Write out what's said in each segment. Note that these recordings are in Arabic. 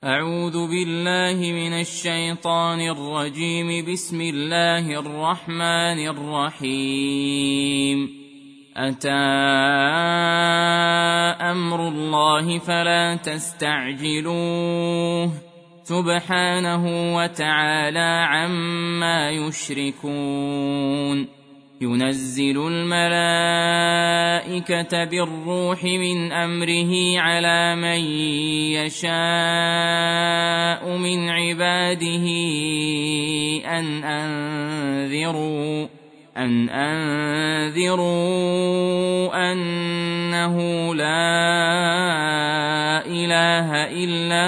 أعوذ بالله من الشيطان الرجيم. بسم الله الرحمن الرحيم. أتى أمر الله فلا تستعجلوه سبحانه وتعالى عما يشركون. ينزل الملائكة بالروح من أمره على من يشاء من عباده أن أنذروا أنه لا إله إلا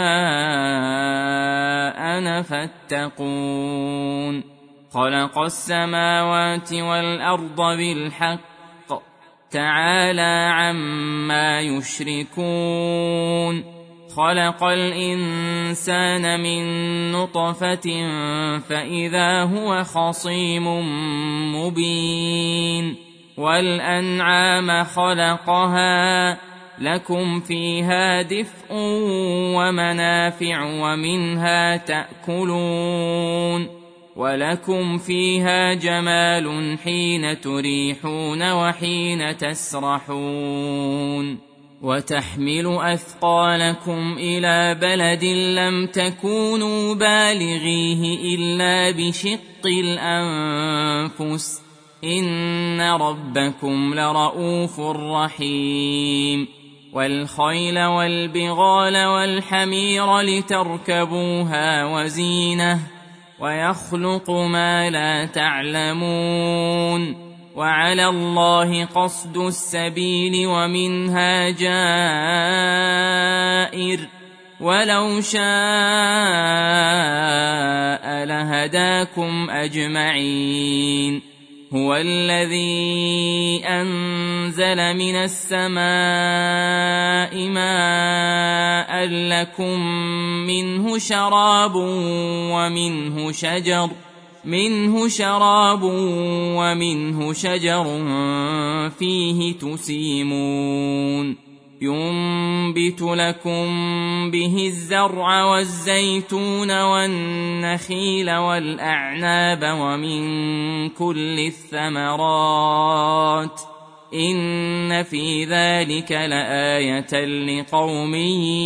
أنا فاتقون. خلق السماوات والأرض بالحق تعالى عما يشركون. خلق الإنسان من نطفة فإذا هو خصيم مبين. والأنعام خلقها لكم فيها دفء ومنافع ومنها تأكلون. ولكم فيها جمال حين تريحون وحين تسرحون. وتحمل أثقالكم إلى بلد لم تكونوا بالغيه إلا بشق الأنفس إن ربكم لرؤوف رحيم. والخيل والبغال والحمير لتركبوها وزينة ويخلق ما لا تعلمون. وعلى الله قصد السبيل ومنها جائر ولو شاء لهداكم أجمعين. هو الذي أنزل من السماء ماء لكم منه شراب ومنه شجر فيه تسيمون. ينبت لكم به الزرع والزيتون والنخيل والأعناب ومن كل الثمرات إن في ذلك لآية لقوم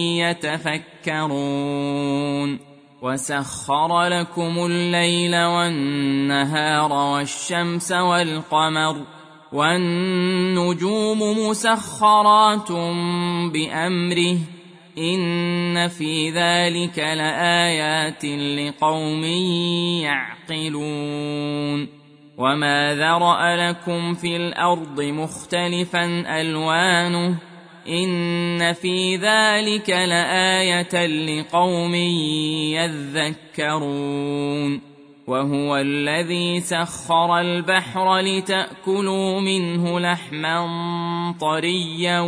يتفكرون. وسخر لكم الليل والنهار والشمس والقمر والنجوم مسخرات بأمره إن في ذلك لآيات لقوم يعقلون. وما ذرأ لكم في الأرض مختلفا ألوانه إن في ذلك لآية لقوم يذكرون. وهو الذي سخر البحر لتأكلوا منه لحما طريا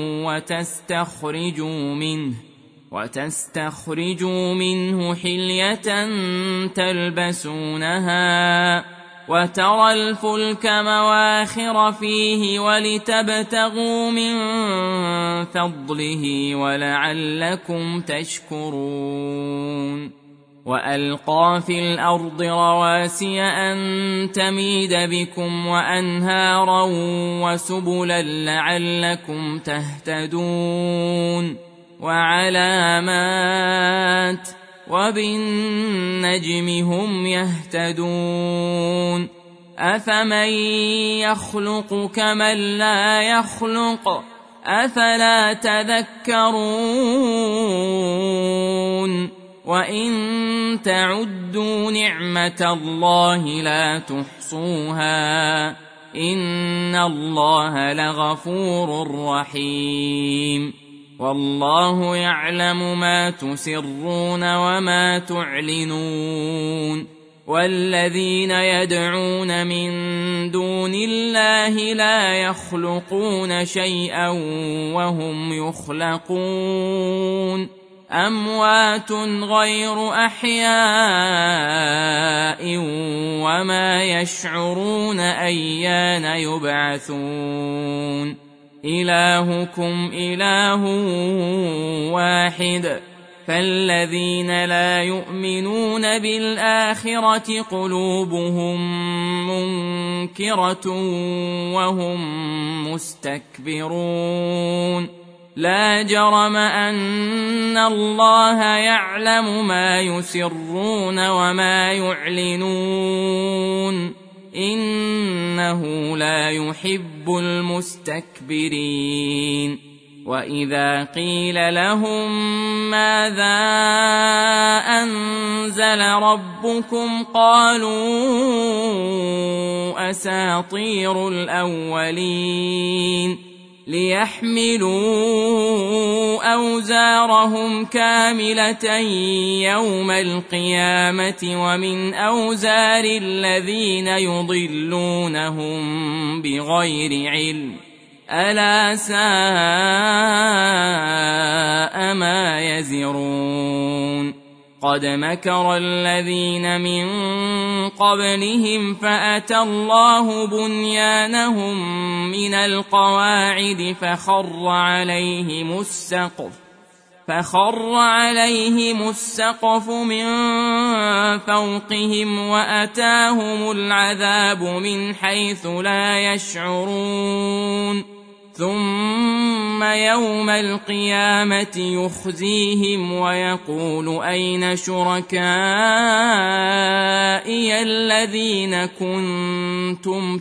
وتستخرجوا منه حلية تلبسونها وترى الفلك مواخر فيه ولتبتغوا من فضله ولعلكم تشكرون. وألقى في الأرض رواسي أن تميد بكم وأنهارا وسبلا لعلكم تهتدون. وعلامات وبالنجم هم يهتدون. أفمن يخلق كمن لا يخلق أفلا تذكرون. وإن تعدوا نعمة الله لا تحصوها إن الله لغفور رحيم. والله يعلم ما تسرون وما تعلنون. والذين يدعون من دون الله لا يخلقون شيئا وهم يخلقون. أموات غير أحياء وما يشعرون أيان يبعثون. إلهكم إله واحد فالذين لا يؤمنون بالآخرة قلوبهم منكرة وهم مستكبرون لا جرم أن الله يعلم ما يسرون وما يعلنون إنه لا يحب المستكبرين وإذا قيل لهم ماذا أنزل ربكم قالوا أساطير الأولين ليحملوا أوزارهم كاملة يوم القيامة ومن أوزار الذين يضلونهم بغير علم ألا ساء ما يزرون قد مكر الذين من قبلهم فأتى الله بنيانهم من القواعد فخر عليهم السقف من فوقهم وأتاهم العذاب من حيث لا يشعرون ثم يوم القيامة يخزيهم ويقول أين شركائي الذين كنتم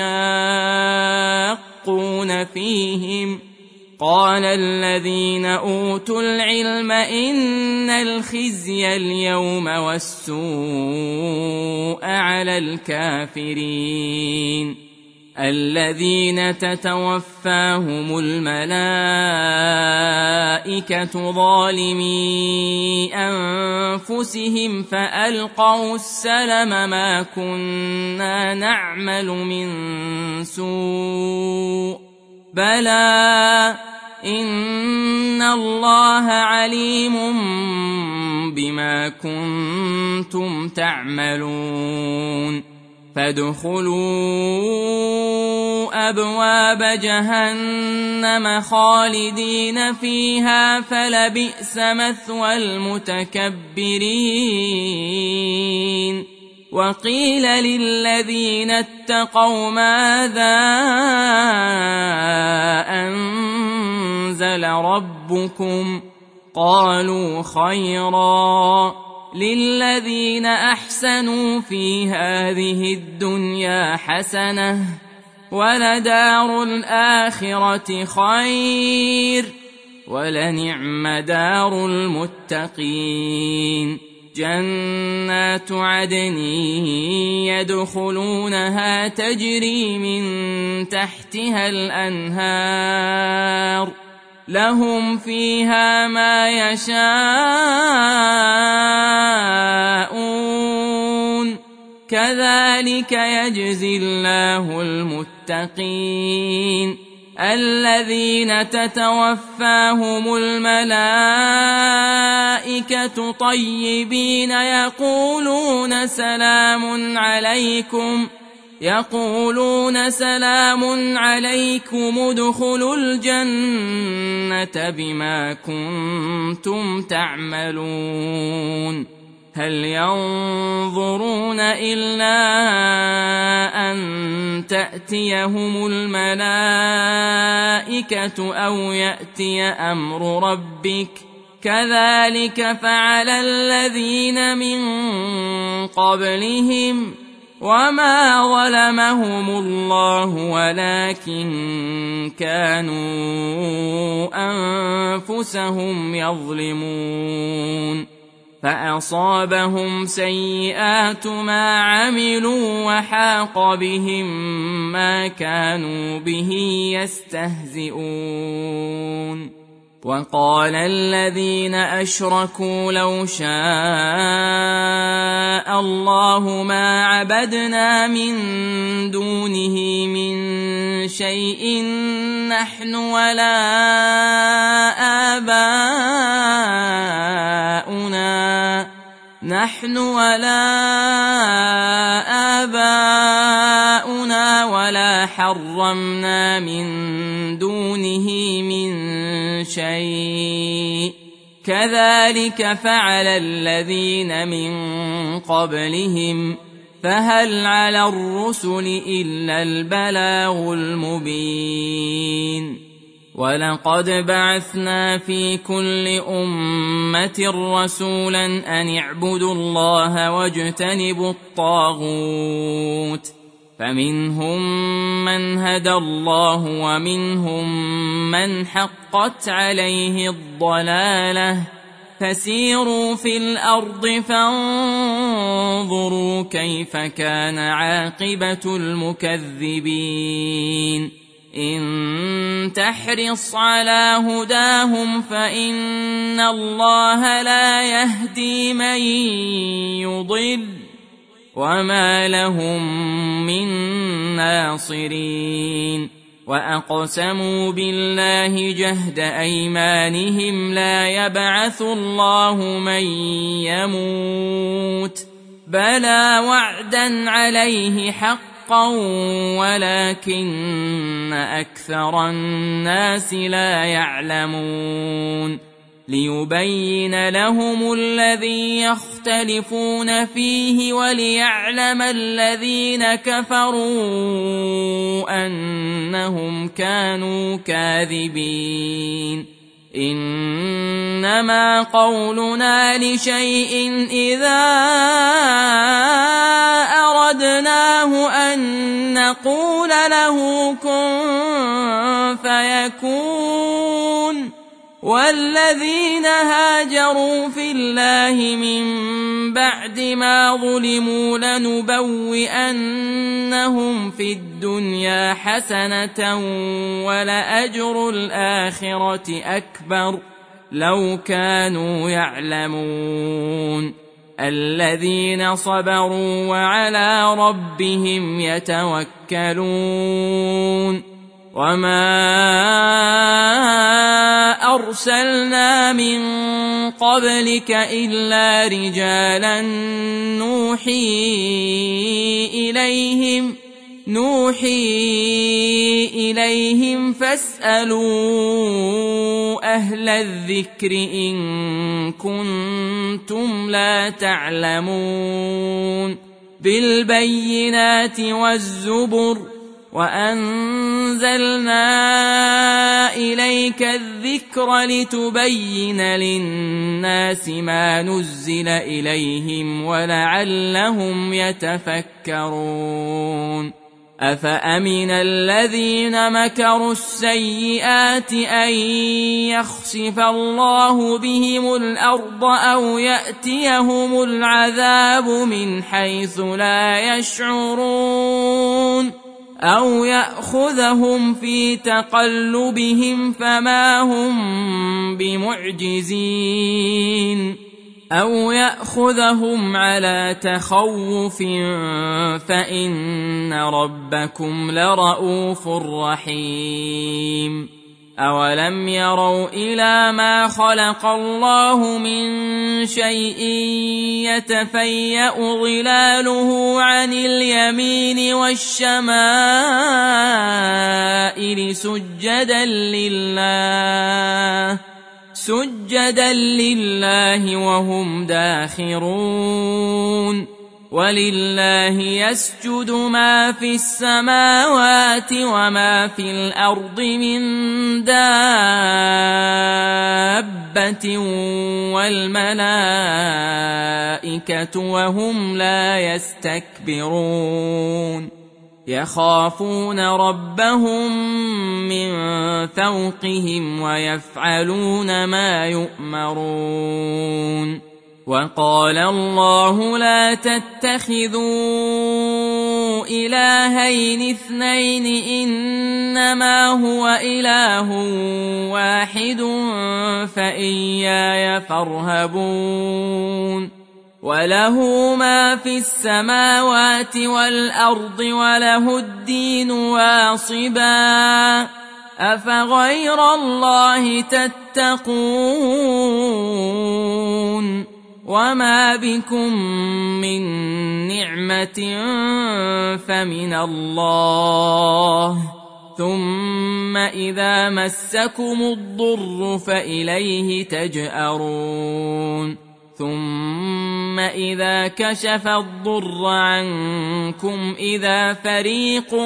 تشاقون فيهم قال الذين أوتوا العلم إن الخزي اليوم والسوء على الكافرين الذين تتوفاهم الملائكة ظالمي أنفسهم فألقوا السلم ما كنا نعمل من سوء بلى إن الله عليم بما كنتم تعملون فادخلوا أبواب جهنم خالدين فيها فلبئس مثوى المتكبرين وقيل للذين اتقوا ماذا أنزل ربكم قالوا خيرا للذين أحسنوا في هذه الدنيا حسنة ولدار الآخرة خير ولنعم دار المتقين جنات عدن يدخلونها تجري من تحتها الأنهار لهم فيها ما يشاءون كذلك يجزي الله المتقين الذين تتوفاهم الملائكة طيبين يقولون سلام عليكم ادخلوا الجنة بما كنتم تعملون هل ينظرون إلا أن تأتيهم الملائكة أو يأتي أمر ربك كذلك فعل الذين من قبلهم وما ظلمهم الله ولكن كانوا أنفسهم يظلمون فأصابهم سيئات ما عملوا وحاق بهم ما كانوا به يستهزئون وقال الذين أشركوا لو شاء الله ما عبدنا من دونه من شيء نحن ولا آباؤنا ولا حرمنا من دونه من شيء كذلك فعل الذين من قبلهم فهل على الرسل إلا البلاغ المبين ولقد بعثنا في كل أمة رسولا أن اعبدوا الله واجتنبوا الطاغوت فمنهم من هدى الله ومنهم من حقت عليه الضلالة فسيروا في الأرض فانظروا كيف كان عاقبة المكذبين إن تحرص على هداهم فإن الله لا يهدي من يضل وما لهم من ناصرين وأقسموا بالله جهد أيمانهم لا يبعث الله من يموت بلى وعدا عليه حقا ولكن أكثر الناس لا يعلمون ليبين لهم الذي يختلفون فيه وليعلم الذين كفروا أنهم كانوا كاذبين إنما قولنا لشيء إذا أردناه أن نقول له كن فيكون والذين هاجروا في الله من بعد ما ظلموا لنبوئنهم في الدنيا حسنة ولأجر الآخرة أكبر لو كانوا يعلمون الذين صبروا وعلى ربهم يتوكلون وما أرسلنا من قبلك إلا رجالا نوحي إليهم فاسألوا أهل الذكر إن كنتم لا تعلمون بالبينات والزبر وأنزلنا إليك الذكر لتبين للناس ما نزل إليهم ولعلهم يتفكرون أفأمن الذين مكروا السيئات أن يخسف الله بهم الأرض أو يأتيهم العذاب من حيث لا يشعرون أو يأخذهم في تقلبهم فما هم بمعجزين أو يأخذهم على تخوف فإن ربكم لرؤوف رحيم أولم يروا إلى ما خلق الله من شيء يتفيأ ظلاله عن اليمين والشمائل سجدا لله وهم داخرون ولله يسجد ما في السماوات وما في الأرض من دابة والملائكة وهم لا يستكبرون يخافون ربهم من فوقهم ويفعلون ما يؤمرون وقال الله لا تتخذوا إلهين اثنين إنما هو إله واحد فإياي فارهبون وله ما في السماوات والأرض وله الدين واصبا أفغير الله تتقون وما بكم من نعمة فمن الله ثم إذا مسكم الضر فإليه تجأرون ثم إذا كشف الضر عنكم إذا فريق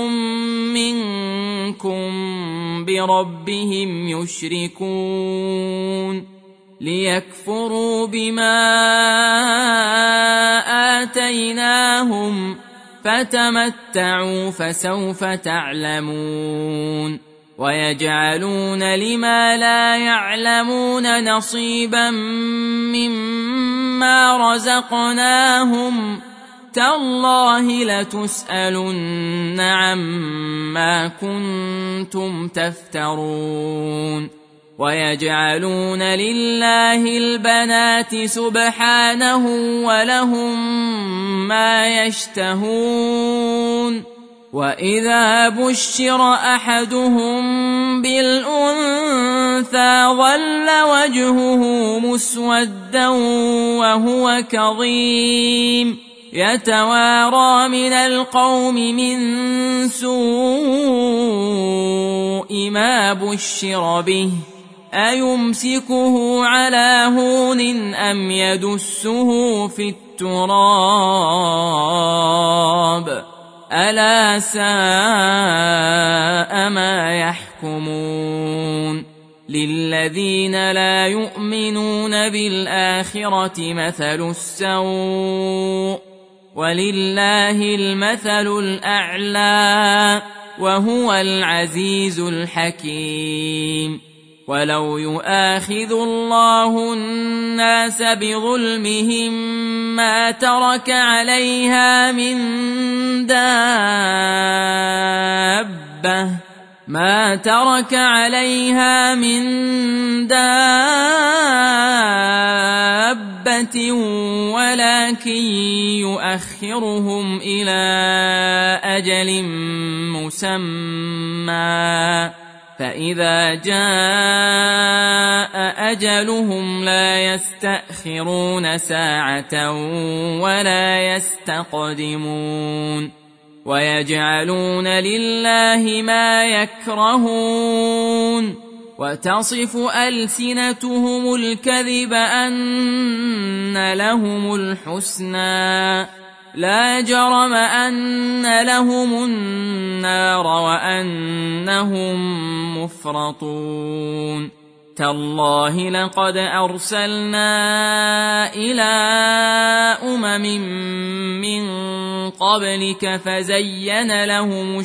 منكم بربهم يشركون ليكفروا بما آتيناهم فتمتعوا فسوف تعلمون ويجعلون لما لا يعلمون نصيبا مما رزقناهم تالله لتسألن عما كنتم تفترون ويجعلون لله البنات سبحانه ولهم ما يشتهون وإذا بشر أحدهم بالأنثى ظل وجهه مسودا وهو كظيم يتوارى من القوم من سوء ما بشر به أيمسكه على هون أم يدسه في التراب ألا ساء ما يحكمون للذين لا يؤمنون بالآخرة مثل السوء ولله المثل الأعلى وهو العزيز الحكيم ولو يؤاخذ الله الناس بظلمهم ما ترك عليها من دابة ولكن يؤخرهم إلى أجل مسمى فإذا جاء أجلهم لا يستأخرون ساعة ولا يستقدمون ويجعلون لله ما يكرهون وتصف ألسنتهم الكذب أن لهم الحسنى لا جرم أن لهم النار وأنهم مفرطون تالله لقد أرسلنا إلى من قبلك فزين لهم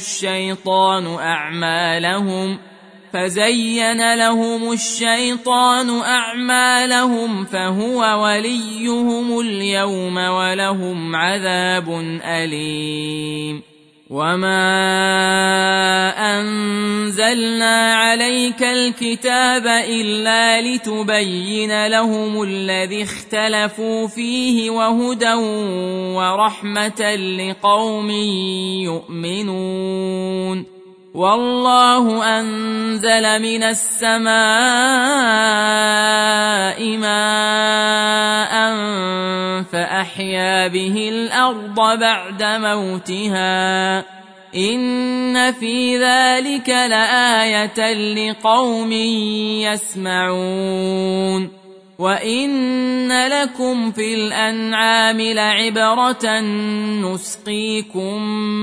الشيطان أعمالهم فهو وليهم اليوم ولهم عذاب أليم وما أنزلنا عليك الكتاب إلا لتبين لهم الذي اختلفوا فيه وهدى ورحمة لقوم يؤمنون والله أنزل من السماء ماء فأحيا به الأرض بعد موتها إن في ذلك لآية لقوم يسمعون وإن لكم في الأنعام لعبرة نسقيكم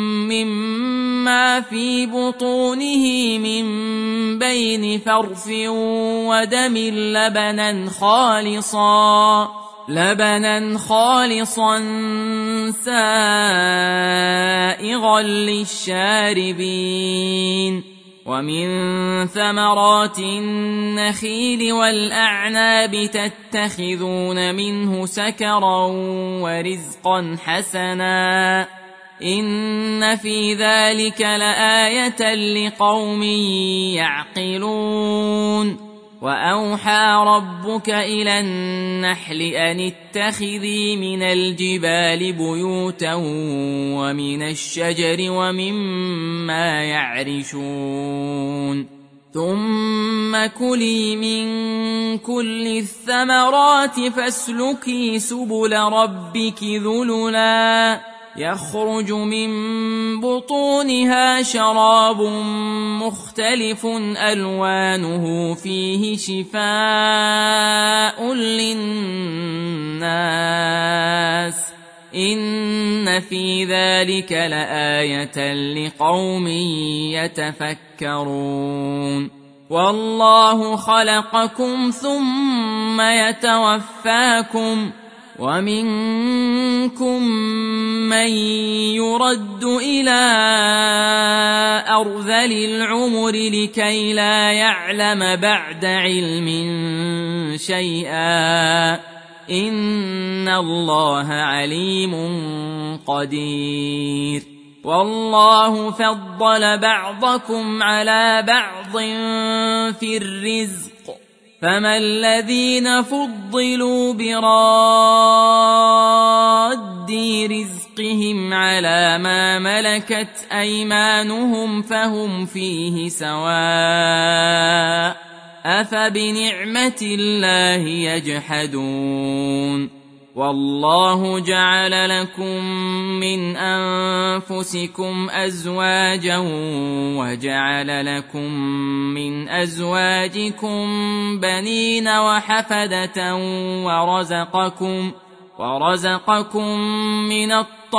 مما في بطونه من بين فرث ودم لبنا خالصا سائغا للشاربين ومن ثمرات النخيل والأعناب تتخذون منه سكرا ورزقا حسنا إن في ذلك لآية لقوم يعقلون وأوحى ربك إلى النحل أن اتخذي من الجبال بيوتا ومن الشجر ومما يعرشون ثم كلي من كل الثمرات فاسلكي سبل ربك ذللا يخرج من بطونها شراب مختلف ألوانه فيه شفاء للناس إن في ذلك لآية لقوم يتفكرون والله خلقكم ثم يتوفاكم ومنكم من يرد إلى أرذل العمر لكي لا يعلم بعد علم شيئا إن الله عليم قدير والله فضل بعضكم على بعض في الرزق فما الذين فضلوا براد رزقهم على ما ملكت أيمانهم فهم فيه سواء أفبنعمة الله يجحدون والله جعل لكم من أنفسكم أزواجا وجعل لكم من أزواجكم بنين وحفدة ورزقكم من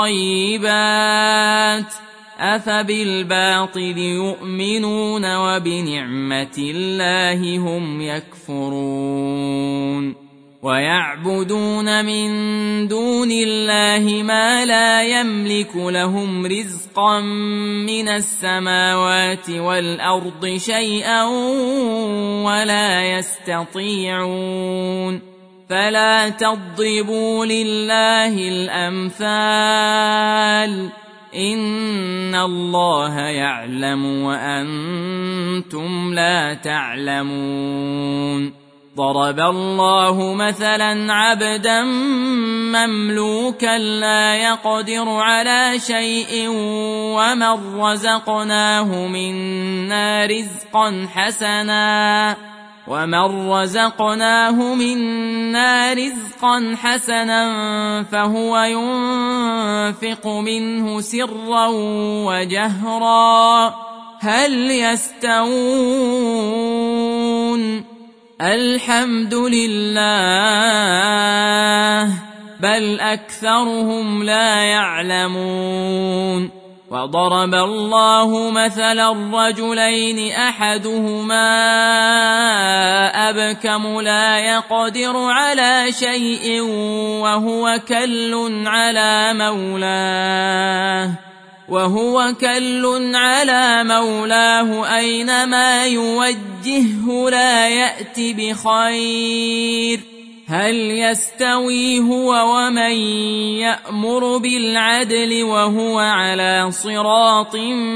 الطيبات أفبالباطل يؤمنون وبنعمة الله هم يكفرون ويعبدون من دون الله ما لا يملك لهم رزقا من السماوات والأرض شيئا ولا يستطيعون فلا تضربوا لله الأمثال إن الله يعلم وأنتم لا تعلمون ضرب الله مثلا عبدا مملوكا لا يقدر على شيء ومن رزقناه منا رزقا حسنا فهو ينفق منه سرا وجهرا هل يستوون الحمد لله بل أكثرهم لا يعلمون وضرب الله مثلا رجلين أحدهما أبكم لا يقدر على شيء وهو كل على مولاه أينما يوجهه لا يأتي بخير هل يستوي هو ومن يأمر بالعدل وهو على صراط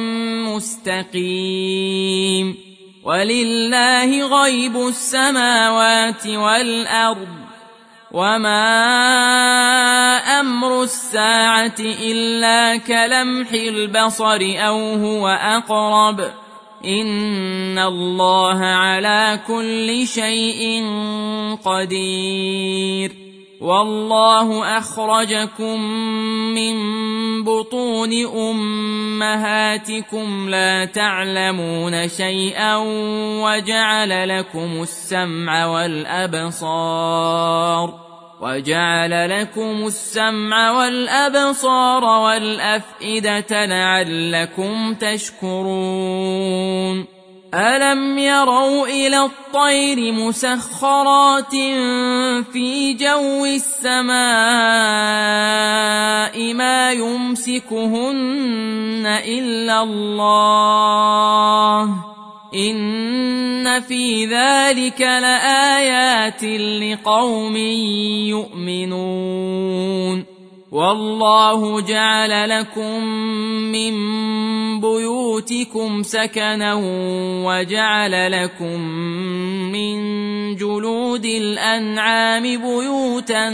مستقيم ولله غيب السماوات والأرض وما أمر الساعة إلا كلمح البصر أو هو أقرب إن الله على كل شيء قدير والله أخرجكم من بطون أمهاتكم لا تعلمون شيئا وجعل لكم السمع والأبصار والأفئدة لعلكم تشكرون ألم يروا إلى الطير مسخرات في جو السماء ما يمسكهن إلا الله إن في ذلك لآيات لقوم يؤمنون والله جعل لكم من بيوتكم سكنا وجعل لكم من جلود الأنعام بيوتا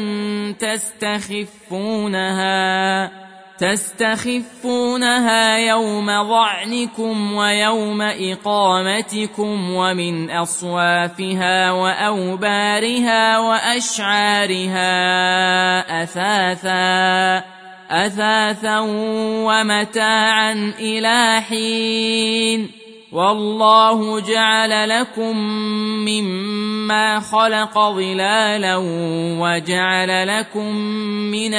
تستخفونها يوم ظعنكم ويوم إقامتكم ومن أصوافها وأوبارها وأشعارها أثاثا ومتاعا إلى حين والله جعل لكم مما خلق ظلالا وجعل لكم من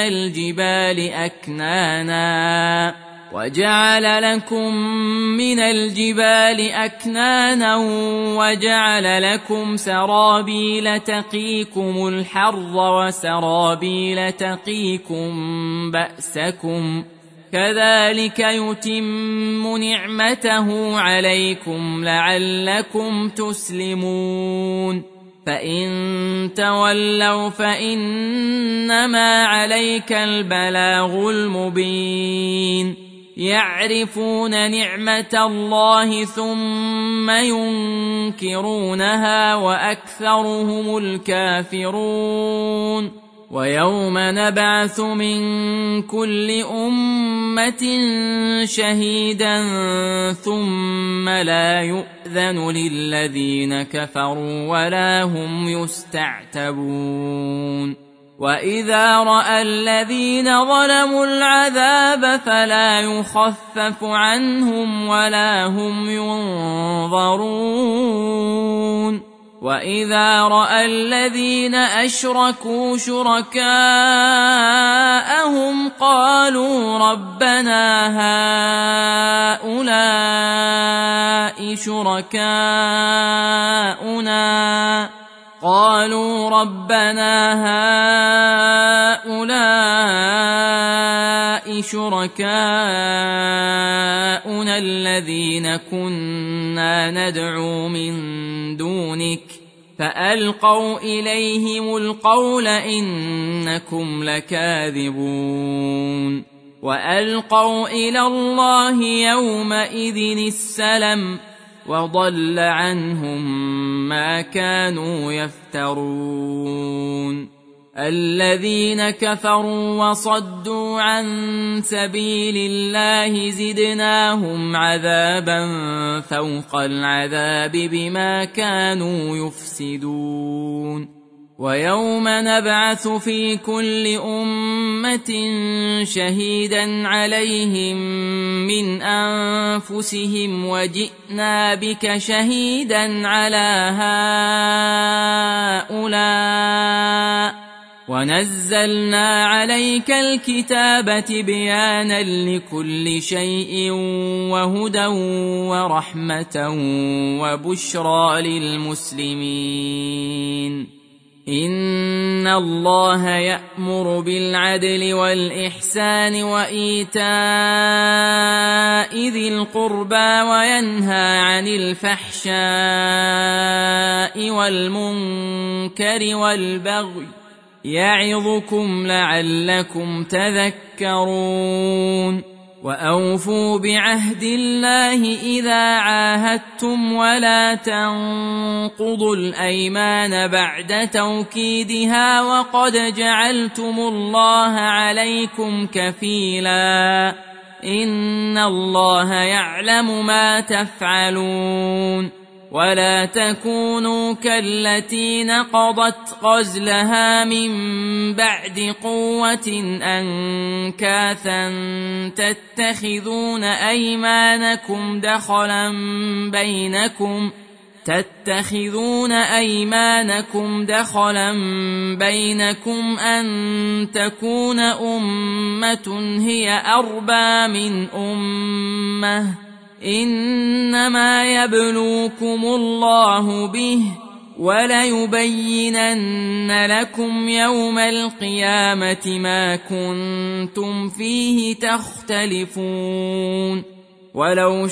الجبال أكنانا وجعل لكم سرابيل تقيكم الحر وسرابيل تقيكم بأسكم كذلك يتم نعمته عليكم لعلكم تسلمون فإن تولوا فإنما عليك البلاغ المبين يعرفون نعمة الله ثم ينكرونها وأكثرهم الكافرون ويوم نبعث من كل أمة شهيدا ثم لا يؤذن للذين كفروا ولا هم يستعتبون وإذا رأى الذين ظلموا العذاب فلا يخفف عنهم ولا هم ينظرون وإذا رأى الذين أشركوا شركاءهم قالوا ربنا هؤلاء شركاؤنا الذين كنا ندعو من دونك فألقوا إليهم القول إنكم لكاذبون وألقوا إلى الله يومئذ السلم وضل عنهم ما كانوا يفترون الذين كفروا وصدوا عن سبيل الله زدناهم عذابا فوق العذاب بما كانوا يفسدون ويوم نبعث في كل أمة شهيدا عليهم من أنفسهم وجئنا بك شهيدا على هؤلاء ونزلنا عليك الكتاب تبيانا لكل شيء وهدى ورحمة وبشرى للمسلمين إن الله يأمر بالعدل والإحسان وإيتاء ذي القربى وينهى عن الفحشاء والمنكر والبغي يعظكم لعلكم تذكرون وأوفوا بعهد الله إذا عاهدتم ولا تنقضوا الأيمان بعد توكيدها وقد جعلتم الله عليكم كفيلا إن الله يعلم ما تفعلون ولا تكونوا كالتي نقضت غزلها من بعد قوة أنكاثا تتخذون أيمانكم دخلا بينكم أن تكون أمة هي أربى من أمة إنما يبلوكم الله به وليبينن لكم يوم القيامة ما كنتم فيه تختلفون ولو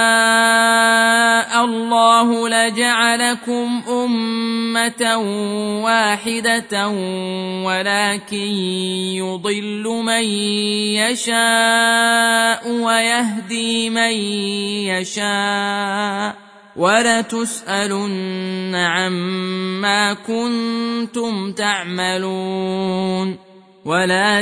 شاء الله لجعلكم أمة واحدة ولكن يضل من يشاء ويهدي من يشاء ولتسألن عما كنتم تعملون ولا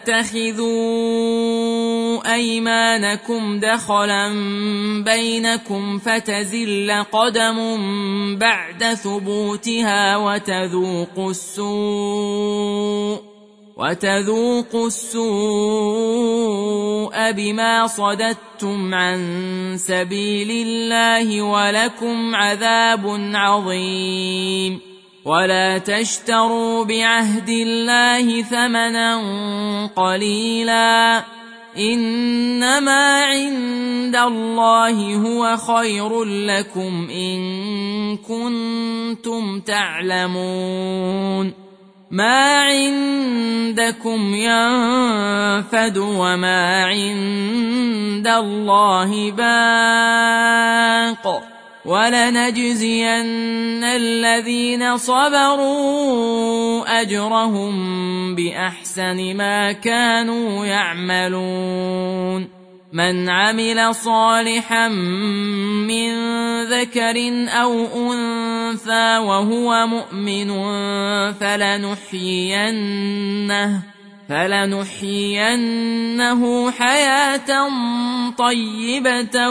تتخذوا أيمانكم دخلا بينكم فتزل قدم بعد ثبوتها وتذوقوا السوء بما صددتم عن سبيل الله ولكم عذاب عظيم. ولا تشتروا بعهد الله ثمنا قليلا، إنما عند الله هو خير لكم إن كنتم تعلمون. ما عندكم ينفد وما عند الله باق، ولنجزين الذين صبروا أجرهم بأحسن ما كانوا يعملون. من عمل صالحا من ذكر أو أنثى وهو مؤمن فلنحيينه حياة طيبة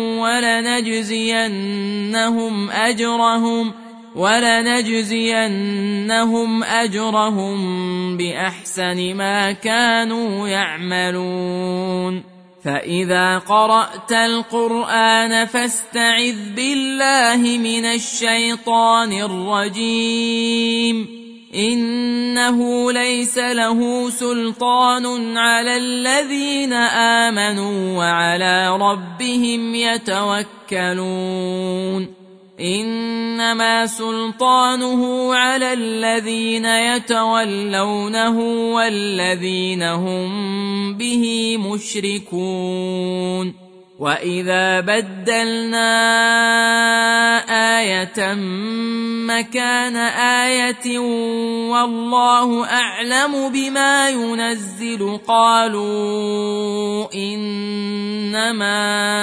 ولنجزينهم أجرهم بأحسن ما كانوا يعملون. فإذا قرأت القرآن فاستعذ بالله من الشيطان الرجيم، إنه ليس له سلطان على الذين آمنوا وعلى ربهم يتوكلون. إنما سلطانه على الذين يتولونه والذين هم به مشركون. وإذا بدلنا آية مكان آية والله أعلم بما ينزل قالوا إنما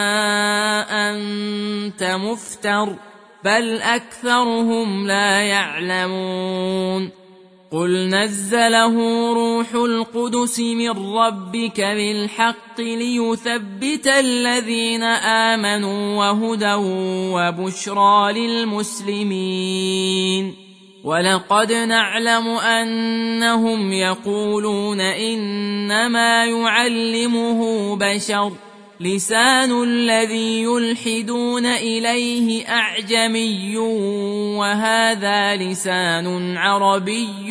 أنت مفتر بل أكثرهم لا يعلمون. قل نزله روح القدس من ربك بالحق ليثبت الذين آمنوا وهدى وبشرى للمسلمين. ولقد نعلم أنهم يقولون إنما يعلمه بشر، لسان الذي يلحدون إليه أعجمي وهذا لسان عربي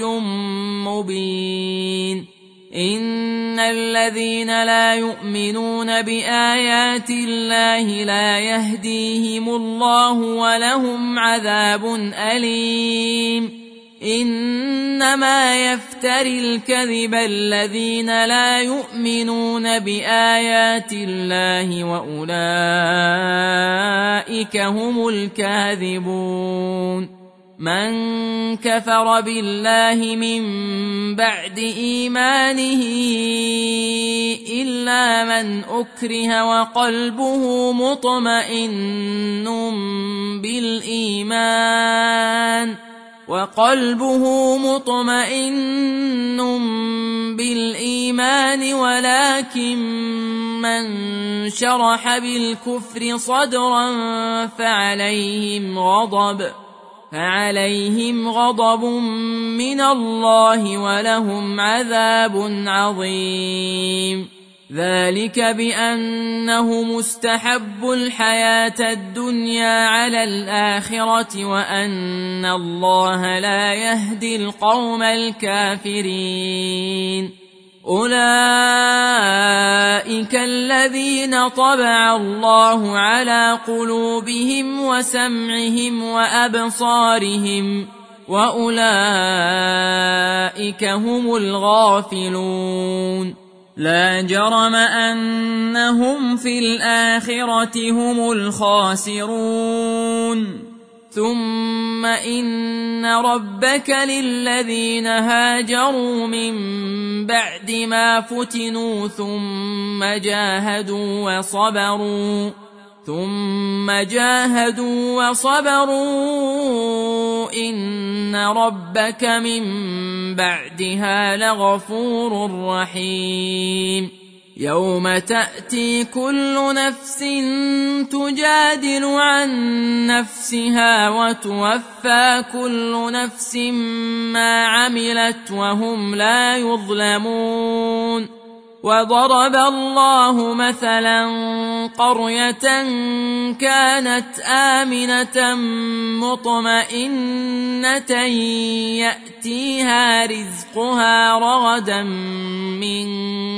مبين. إن الذين لا يؤمنون بآيات الله لا يهديهم الله ولهم عذاب أليم. إنما يفتري الكذب الذين لا يؤمنون بآيات الله وأولئك هم الكاذبون. من كفر بالله من بعد إيمانه إلا من أكره وقلبه مطمئن بالإيمان ولكن من شرح بالكفر صدرا فعليهم غضب من الله ولهم عذاب عظيم. ذلك بأنه مستحب الحياة الدنيا على الآخرة وأن الله لا يهدي القوم الكافرين. أولئك الذين طبع الله على قلوبهم وسمعهم وأبصارهم وأولئك هم الغافلون. لا جرم أنهم في الآخرة هم الخاسرون. ثم إن ربك للذين هاجروا من بعد ما فتنوا ثم جاهدوا وصبروا إن ربك من بعدها لغفور رحيم. يوم تأتي كل نفس تجادل عن نفسها وتوفى كل نفس ما عملت وهم لا يظلمون. وضرب الله مثلا قرية كانت آمنة مطمئنة يأتيها رزقها رغدا من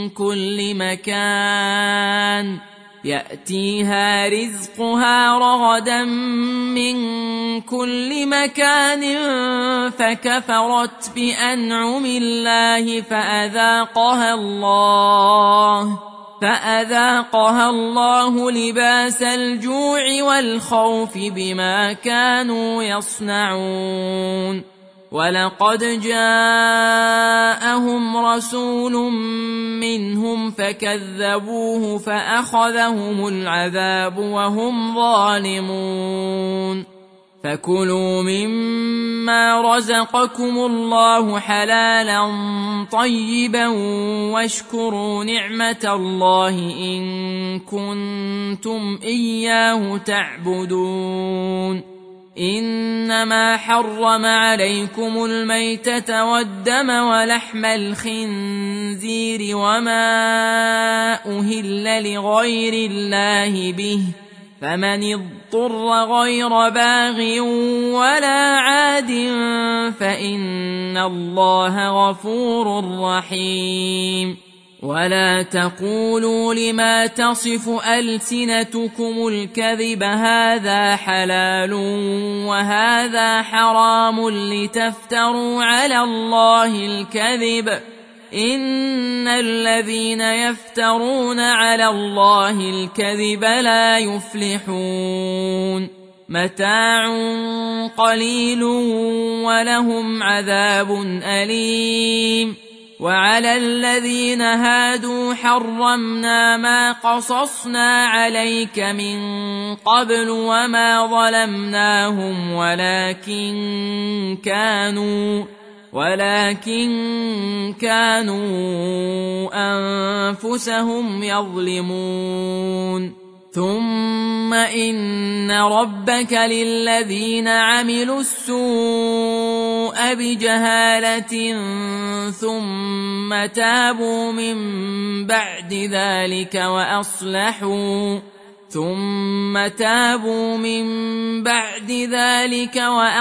كل مكان فكفرت بأنعم الله فأذاقها الله لباس الجوع والخوف بما كانوا يصنعون. ولقد جاءهم رسول منهم فكذبوه فأخذهم العذاب وهم ظالمون. فكلوا مما رزقكم الله حلالا طيبا واشكروا نعمة الله إن كنتم إياه تعبدون. إنما حرم عليكم الميتة والدم ولحم الخنزير وما أهل لغير الله به، فمن اضطر غير باغ ولا عاد فإن الله غفور رحيم. ولا تقولوا لما تصف ألسنتكم الكذب هذا حلال وهذا حرام لتفتروا على الله الكذب، إن الذين يفترون على الله الكذب لا يفلحون. متاع قليل ولهم عذاب أليم. وعلى الذين هادوا حرمنا ما قصصنا عليك من قبل وما ظلمناهم ولكن كانوا أنفسهم يظلمون. ثم إن ربك للذين عملوا السوء بجهالة ثم تابوا من بعد ذلك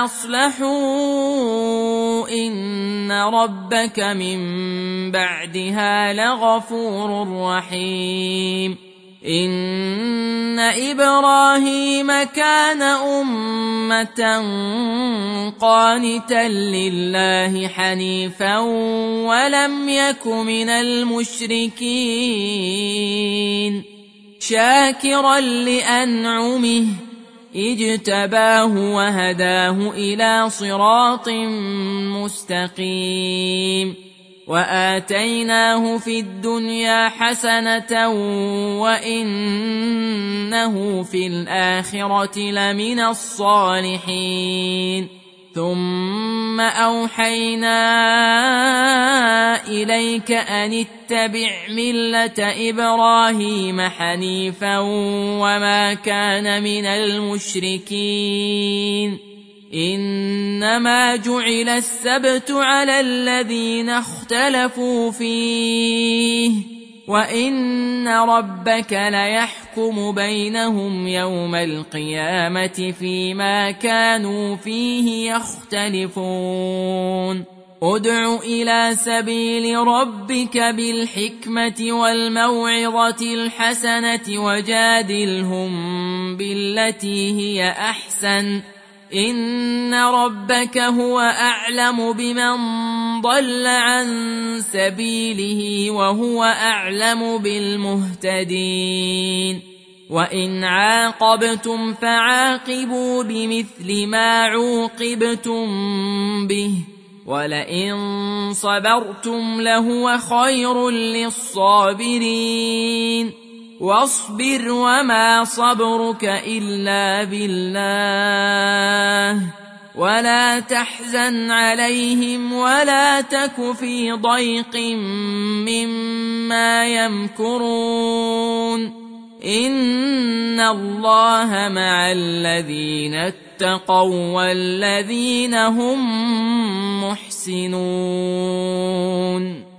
وأصلحوا إن ربك من بعدها لغفور رحيم. إن إبراهيم كان أمة قانتا لله حنيفا ولم يك من المشركين، شاكرا لأنعمه اجتباه وهداه إلى صراط مستقيم. وآتيناه في الدنيا حسنة وإنه في الآخرة لمن الصالحين. ثم أوحينا إليك أن اتبع ملة إبراهيم حنيفا وما كان من المشركين. إنما جعل السبت على الذين اختلفوا فيه وإن ربك ليحكم بينهم يوم القيامة فيما كانوا فيه يختلفون. ادع إلى سبيل ربك بالحكمة والموعظة الحسنة وجادلهم بالتي هي أحسن، إن ربك هو أعلم بمن ضل عن سبيله وهو أعلم بالمهتدين. وإن عاقبتم فعاقبوا بمثل ما عوقبتم به ولئن صبرتم لهو خير للصابرين. واصبر وما صبرك إلا بالله ولا تحزن عليهم ولا تك في ضيق مما ما يمكرون إن الله مع الذين اتقوا والذين هم محسنون